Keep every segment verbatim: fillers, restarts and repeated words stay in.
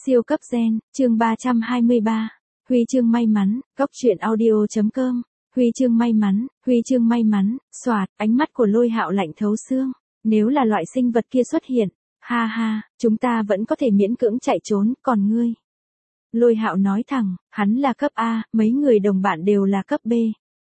Siêu cấp gen, chương ba trăm hai mươi ba. Huy chương may mắn, góc truyện audio.com. Huy chương may mắn, huy chương may mắn, xoạt, ánh mắt của Lôi Hạo lạnh thấu xương. Nếu là loại sinh vật kia xuất hiện, ha ha, chúng ta vẫn có thể miễn cưỡng chạy trốn, còn ngươi. Lôi Hạo nói thẳng, hắn là cấp A, mấy người đồng bạn đều là cấp B.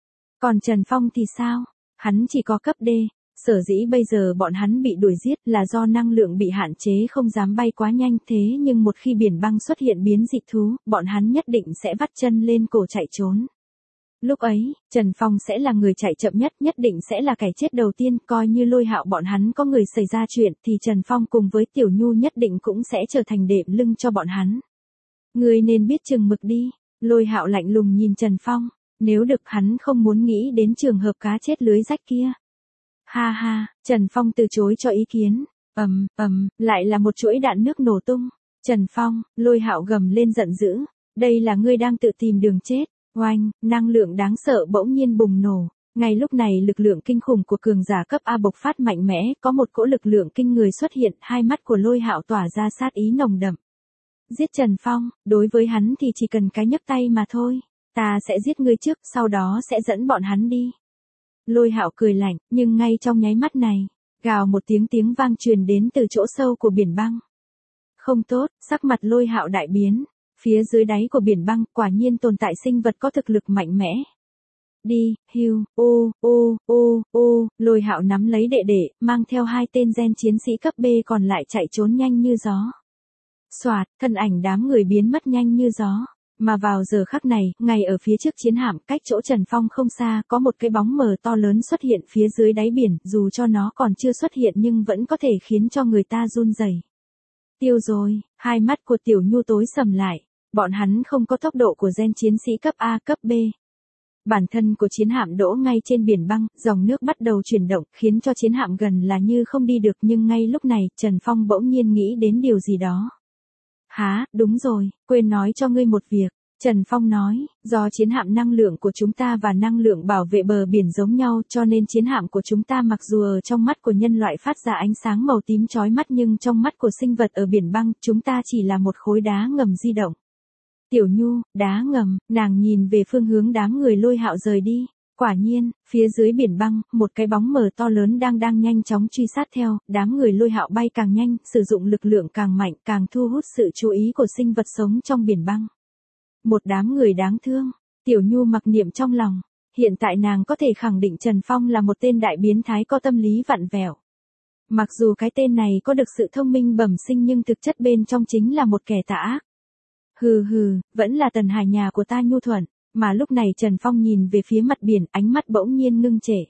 Còn Trần Phong thì sao? Hắn chỉ có cấp D. Sở dĩ bây giờ bọn hắn bị đuổi giết là do năng lượng bị hạn chế không dám bay quá nhanh, thế nhưng một khi biển băng xuất hiện biến dị thú, bọn hắn nhất định sẽ vắt chân lên cổ chạy trốn. Lúc ấy, Trần Phong sẽ là người chạy chậm nhất, nhất định sẽ là kẻ chết đầu tiên, coi như Lôi Hạo bọn hắn có người xảy ra chuyện thì Trần Phong cùng với Tiểu Nhu nhất định cũng sẽ trở thành đệm lưng cho bọn hắn. Ngươi nên biết chừng mực đi. Lôi Hạo lạnh lùng nhìn Trần Phong, nếu được hắn không muốn nghĩ đến trường hợp cá chết lưới rách kia. Ha ha, Trần Phong từ chối cho ý kiến. Ầm, ầm, lại là một chuỗi đạn nước nổ tung. Trần Phong, Lôi Hạo gầm lên giận dữ, đây là ngươi đang tự tìm đường chết. Oanh, năng lượng đáng sợ bỗng nhiên bùng nổ. Ngay lúc này lực lượng kinh khủng của cường giả cấp A bộc phát mạnh mẽ, có một cỗ lực lượng kinh người xuất hiện, hai mắt của Lôi Hạo tỏa ra sát ý nồng đậm. Giết Trần Phong, đối với hắn thì chỉ cần cái nhấc tay mà thôi. Ta sẽ giết ngươi trước, sau đó sẽ dẫn bọn hắn đi. Lôi Hạo cười lạnh, nhưng ngay trong nháy mắt này, gào một tiếng tiếng vang truyền đến từ chỗ sâu của biển băng. Không tốt, sắc mặt Lôi Hạo đại biến. Phía dưới đáy của biển băng, quả nhiên tồn tại sinh vật có thực lực mạnh mẽ. Đi, hiu, ô, ô, ô, ô, Lôi Hạo nắm lấy đệ đệ, mang theo hai tên gen chiến sĩ cấp B còn lại chạy trốn nhanh như gió. Xoạt, thân ảnh đám người biến mất nhanh như gió. Mà vào giờ khắc này, ngay ở phía trước chiến hạm, cách chỗ Trần Phong không xa, có một cái bóng mờ to lớn xuất hiện phía dưới đáy biển, dù cho nó còn chưa xuất hiện nhưng vẫn có thể khiến cho người ta run rẩy. Tiêu rồi, hai mắt của Tiểu Nhu tối sầm lại, bọn hắn không có tốc độ của gen chiến sĩ cấp A, cấp B. Bản thân của chiến hạm đỗ ngay trên biển băng, dòng nước bắt đầu chuyển động, khiến cho chiến hạm gần là như không đi được, nhưng ngay lúc này, Trần Phong bỗng nhiên nghĩ đến điều gì đó. Hả, đúng rồi, quên nói cho ngươi một việc. Trần Phong nói, do chiến hạm năng lượng của chúng ta và năng lượng bảo vệ bờ biển giống nhau cho nên chiến hạm của chúng ta mặc dù ở trong mắt của nhân loại phát ra ánh sáng màu tím chói mắt nhưng trong mắt của sinh vật ở biển băng chúng ta chỉ là một khối đá ngầm di động. Tiểu Nhu, đá ngầm, nàng nhìn về phương hướng đám người Lôi Hạo rời đi. Quả nhiên, phía dưới biển băng, một cái bóng mờ to lớn đang đang nhanh chóng truy sát theo, đám người Lôi Hạo bay càng nhanh, sử dụng lực lượng càng mạnh, càng thu hút sự chú ý của sinh vật sống trong biển băng. Một đám người đáng thương, Tiểu Nhu mặc niệm trong lòng, hiện tại nàng có thể khẳng định Trần Phong là một tên đại biến thái có tâm lý vặn vẹo. Mặc dù cái tên này có được sự thông minh bẩm sinh nhưng thực chất bên trong chính là một kẻ tà ác. Hừ hừ, vẫn là Tần Hải nhà của ta nhu thuận. Mà lúc này Trần Phong nhìn về phía mặt biển, ánh mắt bỗng nhiên ngưng trệ.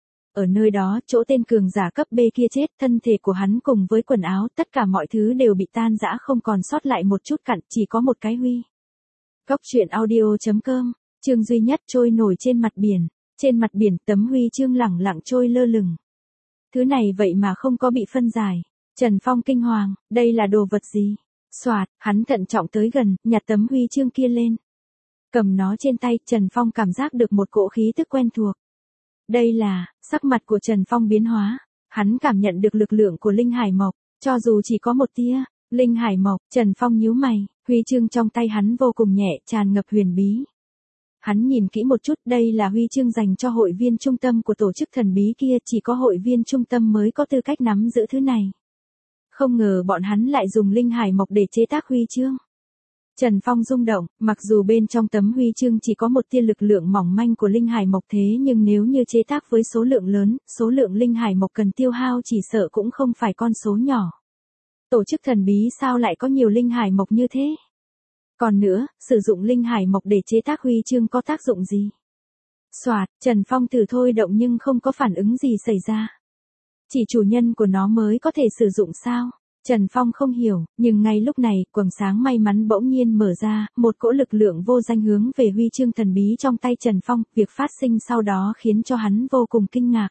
Ở nơi đó, chỗ tên cường giả cấp B kia chết, thân thể của hắn cùng với quần áo, tất cả mọi thứ đều bị tan rã không còn sót lại một chút cặn, chỉ có một cái huy. Góc truyện audio.com, chương duy nhất trôi nổi trên mặt biển. Trên mặt biển, tấm huy chương lẳng lặng trôi lơ lửng. Thứ này vậy mà không có bị phân giải. Trần Phong kinh hoàng, đây là đồ vật gì? Xoạt, hắn thận trọng tới gần, nhặt tấm huy chương kia lên. Cầm nó trên tay, Trần Phong cảm giác được một cỗ khí tức quen thuộc. Đây là, sắc mặt của Trần Phong biến hóa. Hắn cảm nhận được lực lượng của Linh Hải Mộc, cho dù chỉ có một tia. Linh Hải Mộc, Trần Phong nhíu mày, huy chương trong tay hắn vô cùng nhẹ, tràn ngập huyền bí. Hắn nhìn kỹ một chút, đây là huy chương dành cho hội viên trung tâm của tổ chức thần bí kia, chỉ có hội viên trung tâm mới có tư cách nắm giữ thứ này. Không ngờ bọn hắn lại dùng Linh Hải Mộc để chế tác huy chương. Trần Phong rung động, mặc dù bên trong tấm huy chương chỉ có một tia lực lượng mỏng manh của Linh Hải Mộc thế nhưng nếu như chế tác với số lượng lớn, số lượng Linh Hải Mộc cần tiêu hao chỉ sợ cũng không phải con số nhỏ. Tổ chức thần bí sao lại có nhiều Linh Hải Mộc như thế? Còn nữa, sử dụng Linh Hải Mộc để chế tác huy chương có tác dụng gì? Xoạt, Trần Phong thử thôi động nhưng không có phản ứng gì xảy ra. Chỉ chủ nhân của nó mới có thể sử dụng sao? Trần Phong không hiểu, nhưng ngay lúc này, quầng sáng may mắn bỗng nhiên mở ra, một cỗ lực lượng vô danh hướng về huy chương thần bí trong tay Trần Phong, việc phát sinh sau đó khiến cho hắn vô cùng kinh ngạc.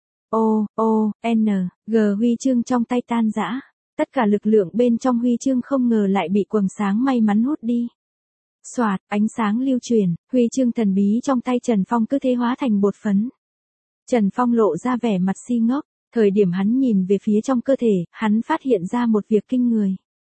O, O, N, G huy chương trong tay tan rã, tất cả lực lượng bên trong huy chương không ngờ lại bị quầng sáng may mắn hút đi. Xoạt, ánh sáng lưu truyền, huy chương thần bí trong tay Trần Phong cứ thế hóa thành bột phấn. Trần Phong lộ ra vẻ mặt si ngốc. Thời điểm hắn nhìn về phía trong cơ thể, hắn phát hiện ra một việc kinh người.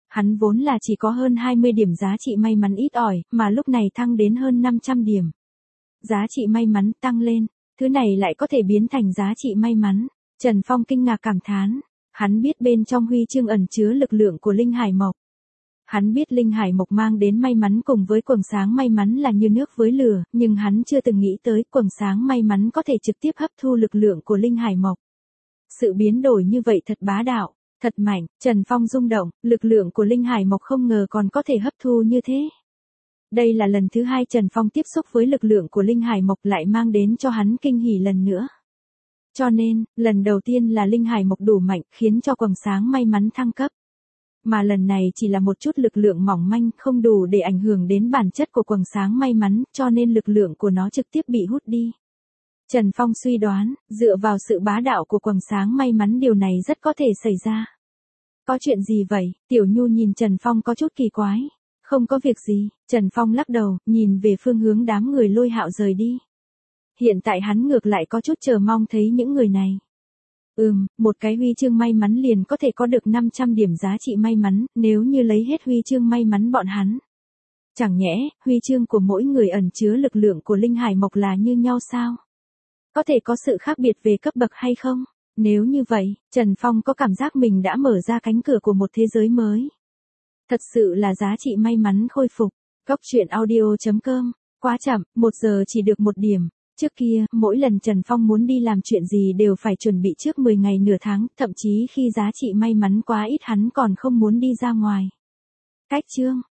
Hắn vốn là chỉ có hơn hai mươi điểm giá trị may mắn ít ỏi, mà lúc này thăng đến hơn năm trăm điểm. Giá trị may mắn tăng lên, thứ này lại có thể biến thành giá trị may mắn. Trần Phong kinh ngạc cảm thán, hắn biết bên trong huy chương ẩn chứa lực lượng của Linh Hải Mộc. Hắn biết Linh Hải Mộc mang đến may mắn cùng với quầng sáng may mắn là như nước với lửa, nhưng hắn chưa từng nghĩ tới quầng sáng may mắn có thể trực tiếp hấp thu lực lượng của Linh Hải Mộc. Sự biến đổi như vậy thật bá đạo, thật mạnh, Trần Phong rung động, lực lượng của Linh Hải Mộc không ngờ còn có thể hấp thu như thế. Đây là lần thứ hai Trần Phong tiếp xúc với lực lượng của Linh Hải Mộc lại mang đến cho hắn kinh hỉ lần nữa. Cho nên, lần đầu tiên là Linh Hải Mộc đủ mạnh khiến cho quầng sáng may mắn thăng cấp. Mà lần này chỉ là một chút lực lượng mỏng manh không đủ để ảnh hưởng đến bản chất của quầng sáng may mắn cho nên lực lượng của nó trực tiếp bị hút đi. Trần Phong suy đoán, dựa vào sự bá đạo của quầng sáng may mắn điều này rất có thể xảy ra. Có chuyện gì vậy? Tiểu Nhu nhìn Trần Phong có chút kỳ quái. Không có việc gì, Trần Phong lắc đầu, nhìn về phương hướng đám người Lôi Hạo rời đi. Hiện tại hắn ngược lại có chút chờ mong thấy những người này. Ừm, một cái huy chương may mắn liền có thể có được năm trăm điểm giá trị may mắn, nếu như lấy hết huy chương may mắn bọn hắn. Chẳng nhẽ, huy chương của mỗi người ẩn chứa lực lượng của Linh Hải Mộc là như nhau sao? Có thể có sự khác biệt về cấp bậc hay không? Nếu như vậy, Trần Phong có cảm giác mình đã mở ra cánh cửa của một thế giới mới. Thật sự là giá trị may mắn khôi phục. Góc truyện audio chấm com, quá chậm, một giờ chỉ được một điểm. Trước kia, mỗi lần Trần Phong muốn đi làm chuyện gì đều phải chuẩn bị trước mười ngày nửa tháng, thậm chí khi giá trị may mắn quá ít hắn còn không muốn đi ra ngoài. Cách chương